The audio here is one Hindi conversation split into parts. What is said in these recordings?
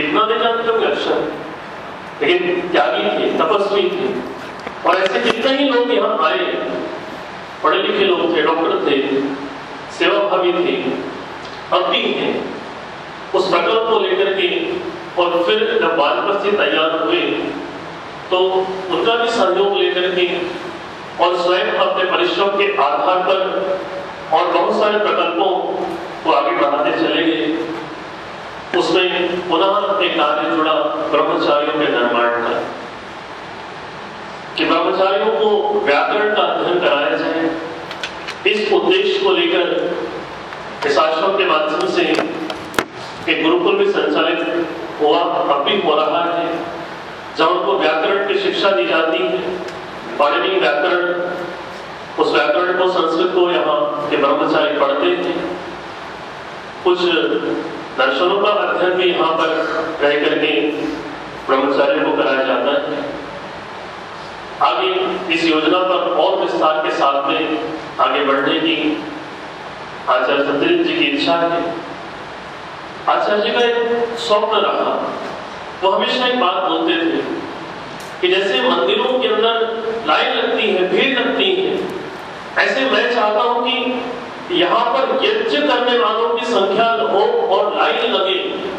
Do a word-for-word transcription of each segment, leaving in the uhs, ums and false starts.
इतना नहीं जानते होंगे अक्षर, लेकिन त्यागी थे, तपस्वी थे। और ऐसे जितने ही लोग यहाँ आए, पढ़े लिखे लोग थे, डॉक्टर थे, सेवाभावी थे, अब भी हैं, उस प्रकल्प को लेकर के। और फिर जब वानप्रस्थी तैयार हुए तो उनका भी सहयोग लेकर के और स्वयं अपने परिश्रम के आधार पर और बहुत सारे प्रकल्पों को आगे बढ़ाते चले गए। उसमें पुनः एक कार्य जुड़ा ब्रह्मचारियों के निर्माण का, कि ब्रह्मचारियों को व्याकरण का अध्ययन कराया जाए। इस उद्देश्य को लेकर इस आश्रम के माध्यम से एक गुरुकुल भी संचालित हुआ, अब भी हो रहा है, जहां उनको व्याकरण की शिक्षा दी जाती है। पाणिनि व्याकरण, उस व्याकरण को, संस्कृत को यहाँ के ब्रह्मचारी पढ़ते हैं। कुछ दर्शनों का अध्ययन भी यहाँ पर रह करके ब्रह्मचारियों को कराया जाता है। आगे इस योजना पर और विस्तार के साथ में आगे बढ़ने की आचार्य सत्यजित जी की इच्छा है। आचार्य जी का एक स्वप्न रहा, वो हमेशा एक बात बोलते थे कि जैसे मंदिरों के अंदर लाइन लगती है, भीड़ लगती है, ऐसे मैं चाहता हूं कि यहाँ पर यज्ञ करने वालों की संख्या हो और लाइन लगे,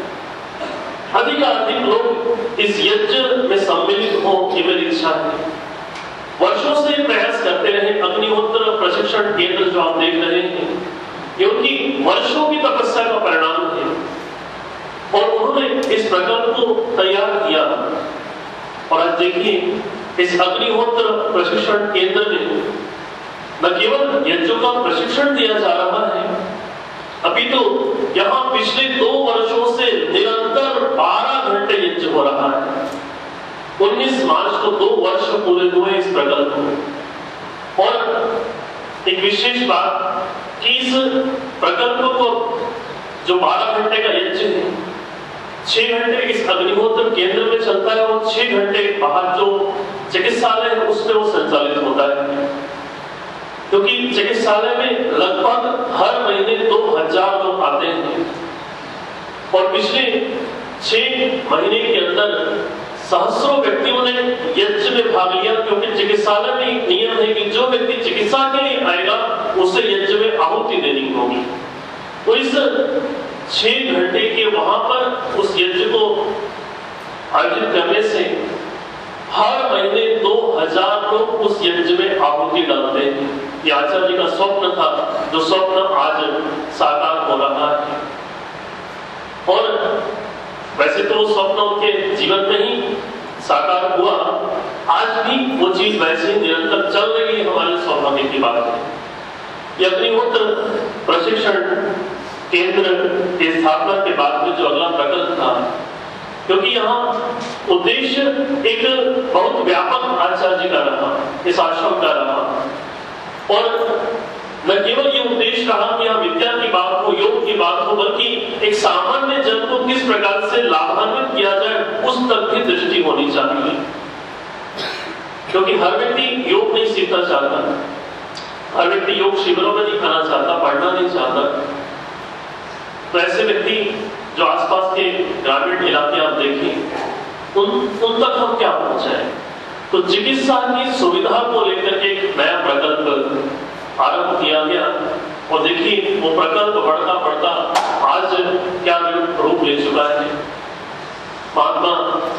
अधिकाधिक लोग इस यज्ञ में सम्मिलित हो, ये मेरी इच्छा है। वर्षों से प्रयास करते रहे। अग्निहोत्र प्रशिक्षण केंद्र जो आप देख रहे हैं, क्योंकि वर्षों की तपस्या का परिणाम है। और उन्होंने इस प्रकल्प को तैयार किया। और आज देखिए, इस अग्निहोत्र प्रशिक्षण केंद्र में न केवल यज्ञों का प्रशिक्षण दिया जा रहा है, अभी तो यहाँ पिछले दो वर्षों से निरंतर बारह घंटे यज्ञ हो रहा है। उन्नीस मार्च को दो वर्ष पूरे हुए इस प्रकल्प को। और एक विशेष बात कि इस प्रकल्प को जो बारह घंटे का यज्ञ है, छह घंटे इस अग्निहोत्र केंद्र में चलता है और छह घंटे बाहर जो चिकित्सालय है उसमें वो संचालित होता है। क्योंकि चिकित्सालय में लगभग हर महीने दो हजार लोग आते हैं। और पिछले छह महीने के अंदर सहस्रों व्यक्तियों ने यज्ञ में भाग लिया, क्योंकि चिकित्सालय में एक नियम है कि जो व्यक्ति चिकित्सा के लिए आएगा उसे यज्ञ में आहुति देनी होगी। तो इस छह घंटे के वहां पर उस यज्ञ को आयोजित करने से हर महीने दो हजार लोग उस यज्ञ में आहुति डालते हैं। ये आचार्य जी का स्वप्न था, जो स्वप्न आज साकार हो रहा है। और वैसे तो वो स्वप्न उनके जीवन में ही साकार हुआ, आज भी वो चीज वैसे निरंतर चल रही है। हमारे सौभाग्य की बात है। ये अग्निहोत्र प्रशिक्षण केंद्र की स्थापना के बाद में जो अगला प्रकल्प था, क्योंकि यहाँ उद्देश्य एक बहुत व्यापक आचार्य जी का रहा, इस आश्रम का रहा। और न केवल ये उद्देश्य रहा कि यहाँ विद्या की बात हो, योग की बात हो, बल्कि एक सामान्य जन को किस प्रकार से लाभान्वित किया जाए उस तक की दृष्टि होनी चाहिए। क्योंकि हर व्यक्ति योग नहीं सीखना चाहता, हर व्यक्ति योग शिविरों में नहीं आना चाहता, पढ़ना नहीं चाहता। तो ऐसे व्यक्ति जो आसपास के ग्रामीण इलाके आप देखें, उन उन तक हम क्या पहुंचाएं। तो चिकित्सा की सुविधा को लेकर के एक नया प्रकल्प आरंभ किया गया। और देखिए वो प्रकल्प बढ़ता बढ़ता आज क्या रूप ले चुका है। महात्मा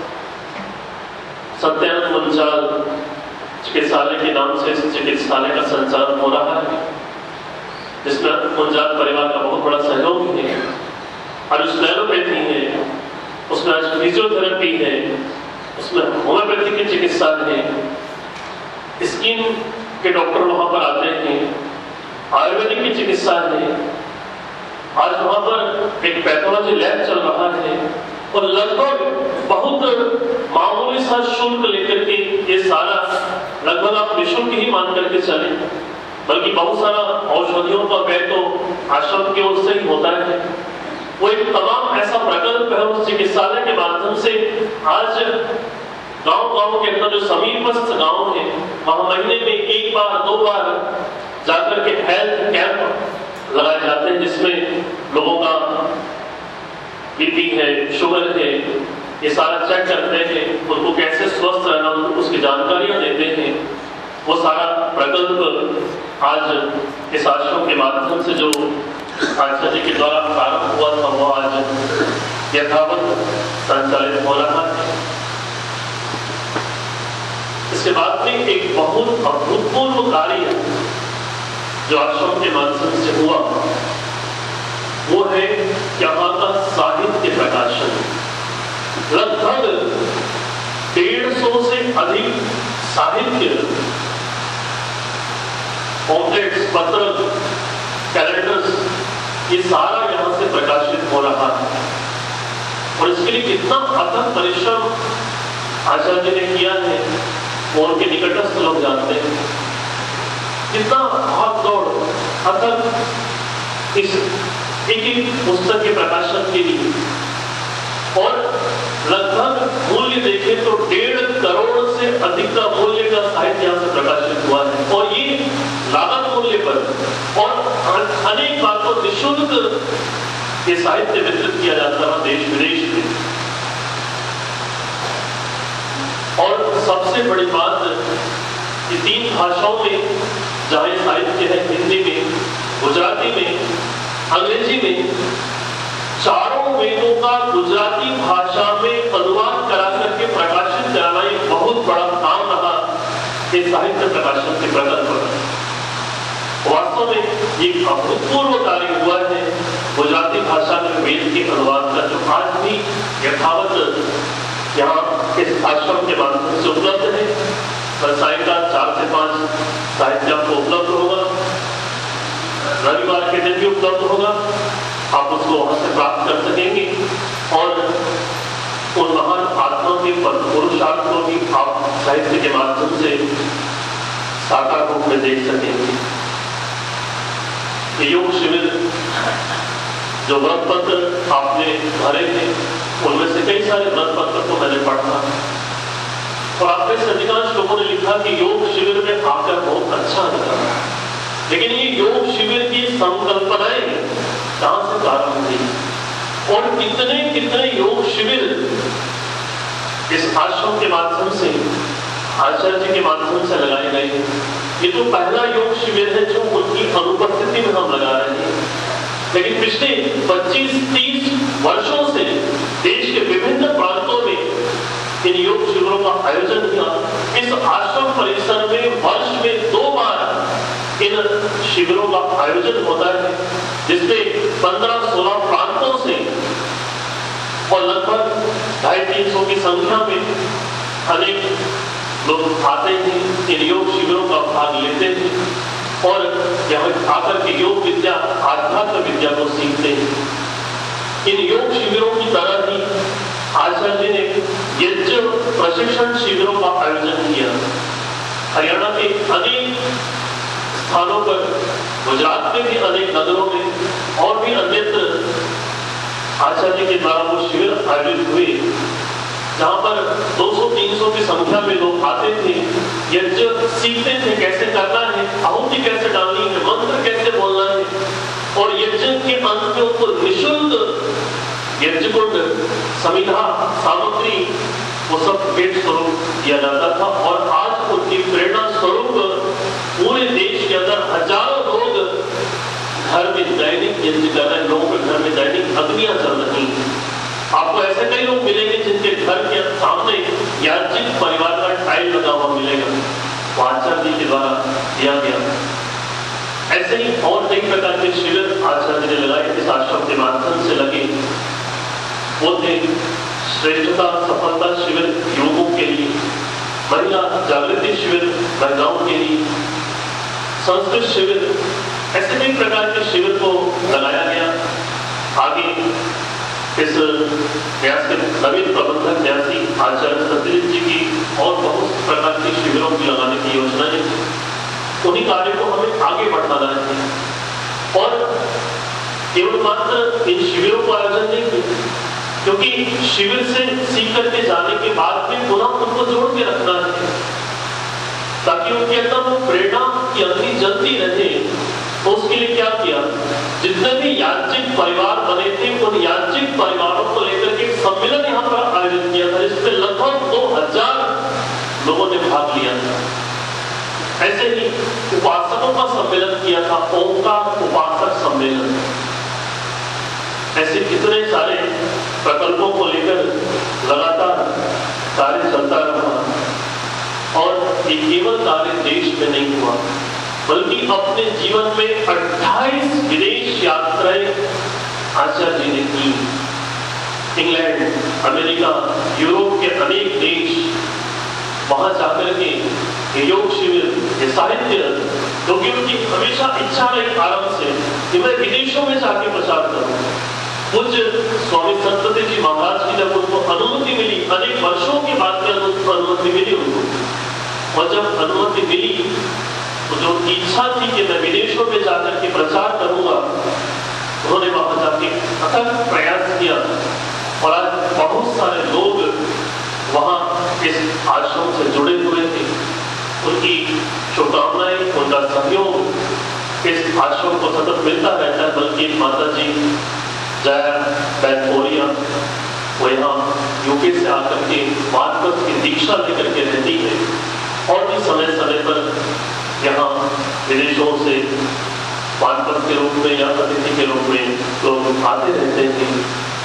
सत्यानंद मुंजाल चिकित्सालय के नाम से इस चिकित्सालय का संचालन हो रहा है, जिसमें मुंजाल परिवार का बहुत बड़ा सहयोग है। और उसमें एलोपैथी है, उसमें आज फिजियोथेरेपी है, उसमें होम्योपैथी की चिकित्सा है, स्किन के डॉक्टर वहां पर आते हैं, आयुर्वेदिक की चिकित्सा है। आज वहां पर एक पैथोलॉजी लैब चल रहा है। और लगभग बहुत मामूली सा शुल्क लेकर के ये सारा, लगभग आप निःशुल्क ही मान करके चले, बल्कि बहुत सारा औषधियों का व्यय तो आश्रम की ओर से ही होता है। वो एक तमाम ऐसा प्रकल्प है उस चिकित्सालय के माध्यम से आज गांव गांव के अंदर जो समीपस्थ गांव है, वहां महीने में एक बार दो बार जाकर के हेल्थ कैंप लगाए जाते हैं, जिसमें लोगों का बीपी है, शुगर है, ये सारा चेक करते हैं, उनको कैसे स्वस्थ रहना उनको उसकी जानकारियां देते हैं। वो सारा प्रकल्प आज इस आश्रम के माध्यम से जो आचार्य जी के द्वारा प्रारंभ हुआ था वो आज यथावत संचालित हो रहा है। इसके बाद में एक बहुत अभूतपूर्व कार्य जो आश्रम के माध्यम से हुआ वो है यहाँ का साहित्य प्रकाशन। लगभग डेढ़ सौ से अधिक साहित्य, पॉम्पलेट्स, पत्र, कैलेंडर्स, ये सारा यहाँ से प्रकाशित हो रहा है। और इसके लिए कितना अथक परिश्रम आचार्य जी ने किया है वो उनके निकटस्थ लोग जानते हैं। कितना भाग दौड़ अथक इस एक एक पुस्तक के प्रकाशन के लिए, और लगभग मूल्य देखें तो डेढ़ करोड़ से अधिक का मूल्य का साहित्य यहाँ से प्रकाशित हुआ है। और ये लागत मूल्य पर और अनेक बार को निःशुल्क ये साहित्य वितरित किया जाता है देश विदेश में। और सबसे बड़ी बात, ये तीन भाषाओं में जहाँ ये साहित्य है, हिंदी में, गुजराती में, अंग्रेजी में, चारों वेदों का गुजराती भाषा में अनुवाद करा करके प्रकाशित कराना एक बहुत बड़ा काम रहा ये साहित्य प्रकाशन के प्रकल्प पर। वास्तव में एक अभूतपूर्व कार्य हुआ है गुजराती भाषा में वेद के अनुवाद का, जो आज भी यथावत यहाँ इस आश्रम के माध्यम से उपलब्ध है। सायंकाल चार से पांच साहित्य आपको उपलब्ध होगा, रविवार के दिन भी उपलब्ध होगा, आप उसको वहां से प्राप्त कर सकेंगे और उन महान आत्मा के पुरुषार्थ को भी आप साहित्य के माध्यम से साकार रूप में देख सकेंगे। ये योग शिविर जो व्रत पत्र आपने भरे थे उनमें से कई सारे व्रत पत्र को मैंने पढ़ा और आप में से अधिकांश लोगों ने लिखा कि योग शिविर में आकर बहुत अच्छा लगा। लेकिन ये योग शिविर की संकल्पनाएं कहां से प्रारंभ हुई और कितने कितने योग शिविर इस आश्रम के माध्यम से, आचार्य जी के माध्यम से लगाए गए। ये तो पहला योग शिविर है जो उनकी अनुपस्थिति में हम लगा रहे हैं, लेकिन पिछले पच्चीस तीस वर्षों से देश के विभिन्न प्रांतों में इन योग शिविरों का आयोजन किया। इस आश्रम परिसर में वर्ष में दो बार इन शिविरों का आयोजन होता है, जिसमें पंद्रह सोलह प्रांतों से और लगभग ढाई तीन सौ की संख्या में अनेक लोग आते हैं, इन योग शिविरों का भाग लेते हैं और यहाँ आकर के योग विद्या, आध्यात्म विद्या को सीखते हैं। इन योग शिविरों की तरह ही आचार्य जी ने यज्ञ प्रशिक्षण शिविरों का आयोजन किया। हरियाणा के अनेक स्थानों पर, गुजरात में भी अनेक नगरों में और भी अन्यत्र आचार्य जी के द्वारा वो शिविर आयोजित हुए, जहां पर दो सौ तीन सौ की संख्या में लोग आते थे, यज्ञ सीखते थे कैसे करना है, आहुति कैसे डालनी है, मंत्र कैसे बोलना है और यज्ञ के अंत में उनको निःशुल्क यज्ञ कुंड, समिधा, सामग्री वो सब भेंट स्वरूप दिया जाता था। और आज उनकी प्रेरणा स्वरूप पूरे देश के अंदर हजारों लोग घर में दैनिक यज्ञ कर रहे हैं, लोगों के घर में दैनिक अग्नियां चल रही हैं। आपको ऐसे कई लोग मिलेंगे जिनके घर के सामने याज्ञिक परिवार का टाइल लगा हुआ मिलेगा, वो आचार्य जी के द्वारा दिया गया। ऐसे ही और कई प्रकार के शिविर आचार्य ने लगाए, इस आश्रम के माध्यम से लगे। वो थे श्रेष्ठता सफलता शिविर युवकों के लिए, महिला जागृति शिविर महिलाओं के लिए, संस्कृत शिविर, ऐसे कई प्रकार के शिविर को लगाया गया। आगे इस न्यास के नवीन प्रबंधक न्यासी आचार्य सत्यजीत जी की और बहुत प्रकार के शिविरों की लगाने की योजनाएं, उन्हीं कार्य को हमें आगे बढ़ाना है। और केवल मात्र इन शिविरों को आयोजन नहीं किया, क्योंकि शिविर से सीख करके जाने के बाद भी पुनः उनको जोड़ के रखना है, ताकि उनके अंदर वो प्रेरणा की अग्नि जलती रहे तो उसके लिए क्या किया, जितने भी याज्ञिक परिवार बने थे उन याज्ञिक परिवारों को लेकर के एक सम्मेलन यहाँ पर आयोजित किया था, जिसमें लगभग दो हजार लोगों ने भाग लिया था। ऐसे ही उपासकों का सम्मेलन किया था, ओंकार उपासक सम्मेलन। ऐसे कितने सारे प्रकल्पों को लेकर लगातार कार्य चलता रहा और ये केवल कार्य देश में नहीं हुआ, बल्कि अपने जीवन में अट्ठाईस विदेश यात्राएं आचार्य जी ने की। इंग्लैंड, अमेरिका, यूरोप के अनेक देश, वहां जाकर के ये योग शिविर, ये साहित्य, क्योंकि उनकी हमेशा इच्छा रही आरंभ से कि मैं विदेशों में जाके प्रचार करूं। कुछ स्वामी संत जी महाराज की जब उनको अनुमति मिली, अनेक वर्षों के बाद में अनुमति मिली उनको, और जब अनुमति मिली तो जो इच्छा थी कि मैं विदेशों में जाकर के प्रचार करूंगा, उन्होंने वहां जाके अथक प्रयास किया और आज बहुत सारे लोग वहां इस आश्रम से जुड़े हुए थे। उनकी शुभकामनाएं, उनका सहयोग इस आश्रम को सतत मिलता रहता है। बल्कि माता जी जया बैनपोरिया, वो यहाँ यूके से आकर के वानप्रस्थ की दीक्षा लेकर के रहती है और भी समय समय पर यहाँ विदेशों से वानप्रस्थ के रूप में या अतिथि के रूप में लोग आते रहते हैं।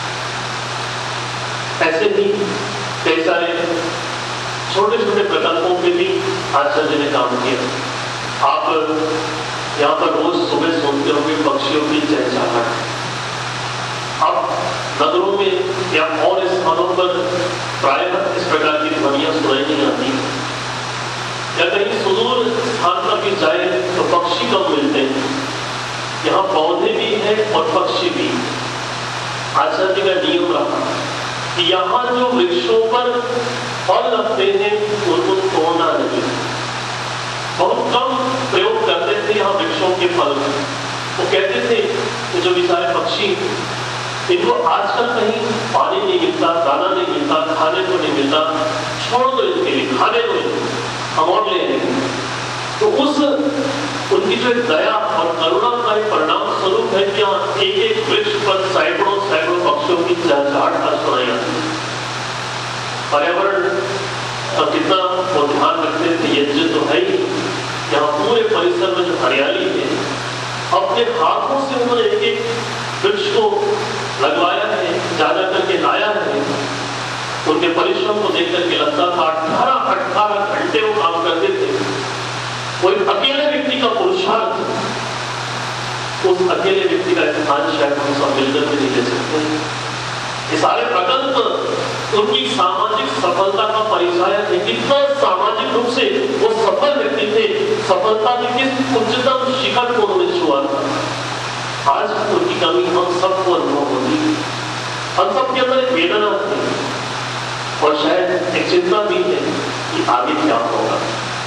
ऐसे ही कई सारे छोटे छोटे प्रकल्पों पे भी आचार्य ने काम किया। आप यहाँ पर रोज सुबह सुनते होंगे पक्षियों की चहचहाहट। अब नगरों में या और स्थानों पर प्रायः इस प्रकार की ध्वनियां सुनाई नहीं आती, या कहीं सुदूर स्थान पर भी जाए तो पक्षी कम मिलते हैं। यहाँ पौधे भी हैं और पक्षी भी। आचार्य जी का नियम रहा कि यहाँ जो वृक्षों पर फल लगते हैं उनको तोड़ना नहीं। बहुत कम प्रयोग करते थे यहाँ वृक्षों के फल। वो कहते थे कि जो बेचारे पक्षी, इनको आजकल कहीं पानी नहीं मिलता, दाना नहीं मिलता, खाने को नहीं मिलता, छोड़ दो इनके लिए, खाने को हम और ले लेंगे। तो उस उनकी जो दया और करुणा का एक परिणाम स्वरूप है कि यहाँ एक एक वृक्ष पर सैकड़ों सैकड़ों पक्षियों की चहचहाट आज सुनाई आती है। पर्यावरण का कितना वो ध्यान रखते थे, यज्ञ तो है ही। यहाँ पूरे परिसर में जो हरियाली है, अपने हाथों से उन्होंने एक एक वृक्ष को लगवाया है, जा जा करके लाया है। उनके परिश्रम को देख करके लगता था अठारह अठारह घंटे वो काम करते थे। कोई अकेले व्यक्ति का पुरुषार्थ, उस अकेले व्यक्ति का स्थान शायद हम सब मिलकर के नहीं ले सकते। ये सारे प्रकल्प उनकी सामाजिक सफलता का परिचय है। कितना सामाजिक रूप से वो सफल व्यक्ति थे, सफलता के किस उच्चतम शिखर को उन्होंने छुआ था। आज उनकी कमी हम सबको अनुभव होती है। हम सबके अंदर एक वेदना होती है और शायद एक चिंता भी है कि आगे क्या होगा।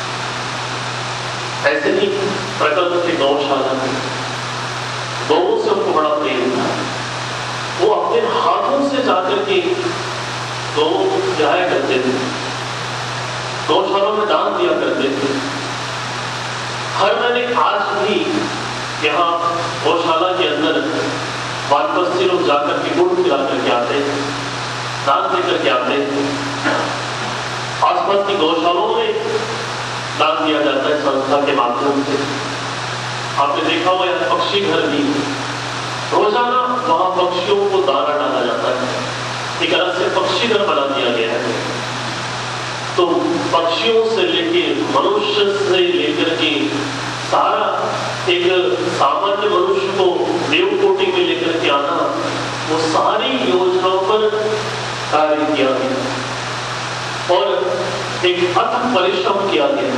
ऐसे ही प्रकल्प के गौशाला में लोगों से उनको बड़ा प्रेम था। वो अपने हाथों से जाकर के लोगों को जाया करते थे, गौशालों में दान दिया करते थे। हर महीने आज भी यहाँ गौशाला के अंदर वानप्रस्थी लोग जाकर के गुड़ खिला करके आते हैं, दान देकर के आते हैं। आसपास की गौशालों में दान दिया जाता है संस्था के माध्यम से। आपने देखा हुआ यहाँ पक्षी घर भी, रोजाना वहां पक्षियों को दाना डाला जाता है। एक अलग से पक्षी घर बना दिया गया है। तो पक्षियों से लेके मनुष्य से लेकर के सारा एक सामान्य मनुष्य को देवकोटि में लेकर के आना, वो सारी योजनाओं पर कार्य किया गया और एक अथक परिश्रम किया गया।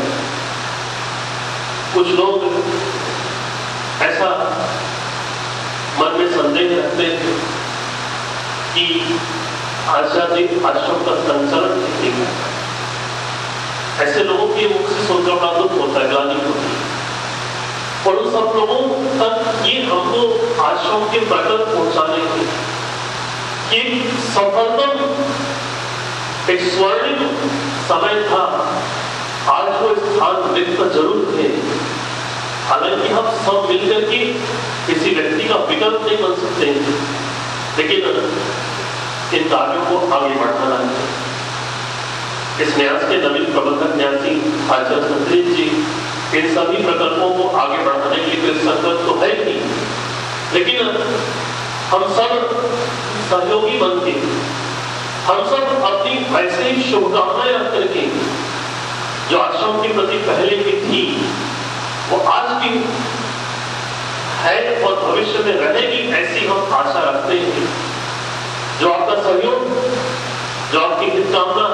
कुछ लोग ऐसा मन में संदेह रखते हैं कि आचार्य आश्रम का संचालन नहीं करता। ऐसे लोगों के मुख से सुनकर बड़ा दुख होता है, ग्लानि होती है। और उन सब लोगों तक ये हमको आश्रम के प्रकल्प पहुंचाने की एक सफलतम एक स्वर्णिम समय था। आज वो स्थान रिक्त जरूर थे, हालांकि हम सब मिलकर के किसी व्यक्ति का विकल्प नहीं बन सकते हैं, लेकिन इन कार्यों को आगे बढ़ाना है। इस न्यास के नवीन प्रबंधक न्यासी आचार्य सतरीश जी इन सभी प्रकल्पों को आगे बढ़ाने के लिए संकल्प तो है ही, लेकिन हम सब सहयोगी बन के, हम सब अपनी वैसे ही शुभकामनाएं रख करके जो आश्रम के प्रति पहले की थी वो आज की है और भविष्य में रहेगी, ऐसी हम आशा रखते हैं। जो आपका सहयोग, जो आपकी हितकामना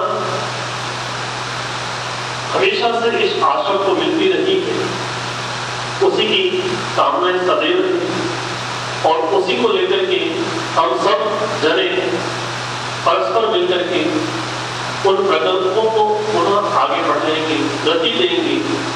हमेशा से इस आश्रम को मिलती रही है, उसी की कामनाएं सदैव है और उसी को लेकर के हम सब जने परस्पर मिलकर के उन प्रकल्पों को पुनः आगे बढ़ाएंगे, गति देंगे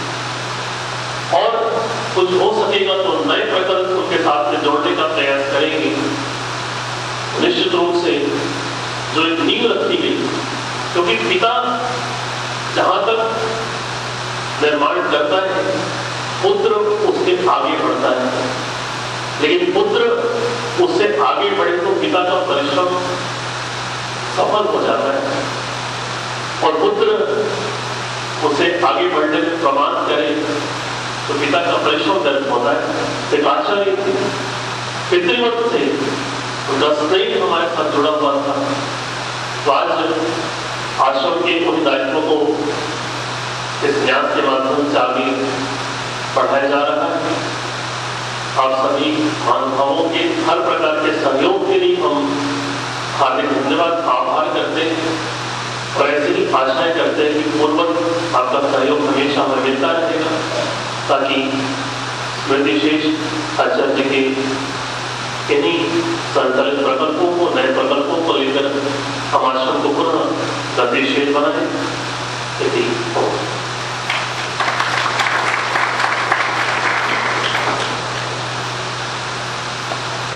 और कुछ हो सकेगा तो नए प्रकल्प उनके साथ में जोड़ने का प्रयास करेंगे। निश्चित रूप से जो एक नींव रखी गई, क्योंकि पिता जहां तक निर्माण करता है पुत्र उसके आगे बढ़ता है, लेकिन पुत्र उससे आगे बढ़े तो पिता का परिश्रम सफल हो जाता है और पुत्र उसे आगे बढ़ने में प्रमाण करे तो पिता का परिश्रम व्यर्थ होता है। एक आचार्य पितृवत से उनका स्नेह हमारे साथ जुड़ा हुआ था, तो आज आश्रम के उन दायित्वों को इस न्यास के माध्यम से आगे बढ़ाया जा रहा है। आप सभी महानुभावों के हर प्रकार के सहयोग के लिए हम हार्दिक धन्यवाद आभार करते हैं और ऐसी ही आशाएं करते हैं कि पूर्वक आपका सहयोग हमेशा हमें मिलता रहेगा, ताकि स्मृति शेष आचार्य जी के इन्हीं संचालित प्रकल्पों को, नए प्रकल्पों को लेकर हम आश्रम को पुनः गतिशील बनाएं।